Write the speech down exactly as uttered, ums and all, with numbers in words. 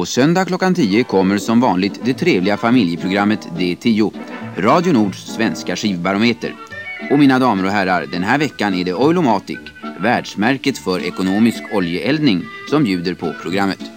På söndag klockan tio kommer som vanligt det trevliga familjeprogrammet D tio, Radio Nords svenska skivbarometer. Och mina damer och herrar, den här veckan är det Oilomatic, världsmärket för ekonomisk oljeeldning, som bjuder på programmet.